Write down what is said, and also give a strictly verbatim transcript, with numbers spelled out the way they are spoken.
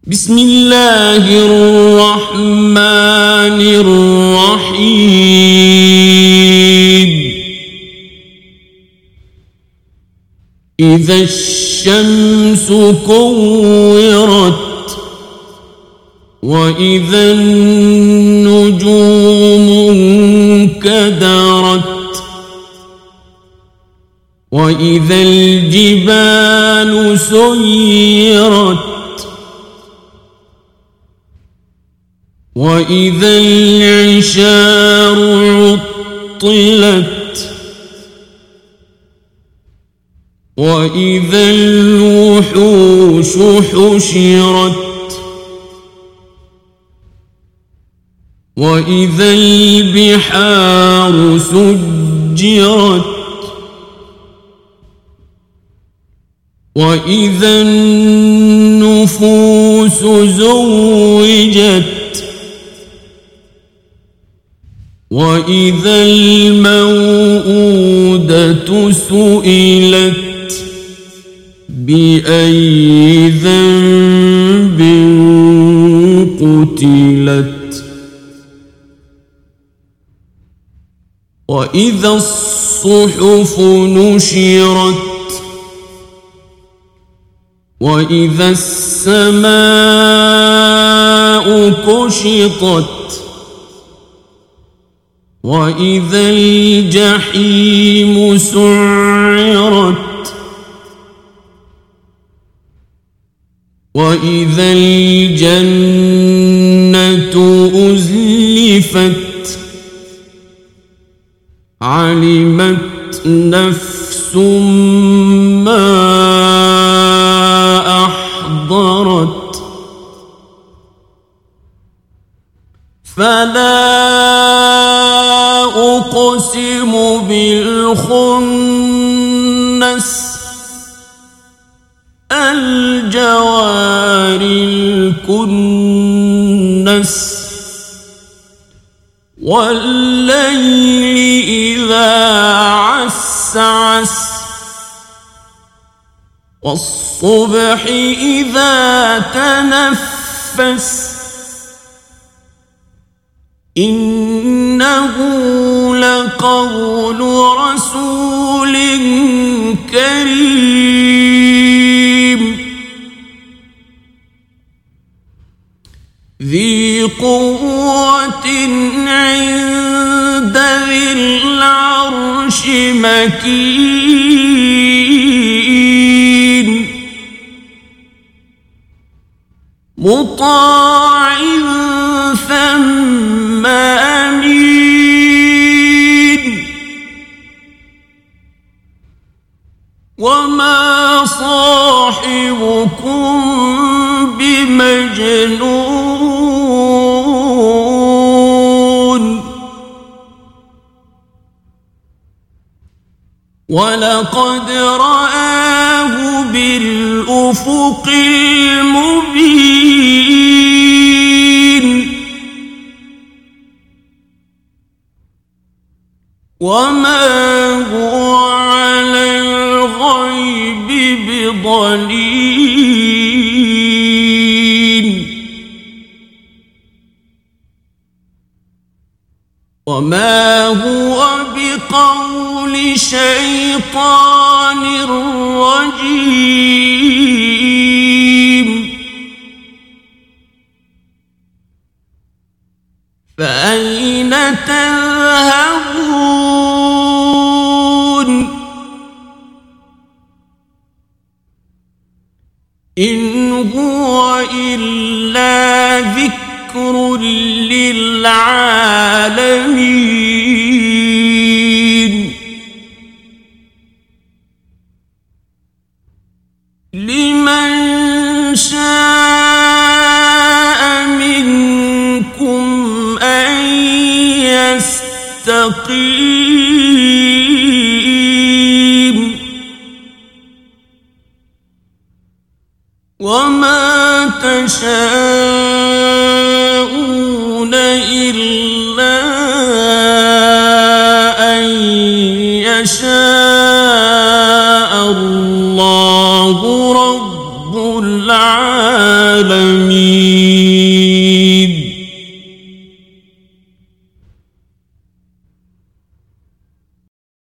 بسم الله الرحمن الرحيم إذا الشمس كورت وإذا النجوم انكدرت وإذا الجبال سيرت وإذا العشار عطلت وإذا الوحوش حشرت وإذا البحار سجرت وإذا النفوس زوجت وإذا الموءودة سئلت بأي ذنب قتلت وإذا الصحف نشرت وإذا السماء كشطت وإذا الجحيم سعرت وإذا الجنة أزلفت علمت نفس ما أحضرت فلا أقسم بالخنس الجوار الكنس والليل إذا عسعس والصبح إذا تنفس إنه لقول رسول كريم ذي قوة عند ذي العرش مكين مطاع ثم أمين وما صاحبكم بمجنون ولقد رآه بالأفق المبين وما هو على الغيب بضنين وما هو بقول شيطان رجيم فأين تذهبون إن هو إلا ذكر للعالمين لمن شاء منكم أن يستقيم وما تشاءون إلا أن يشاء الله رب العالمين. حميد.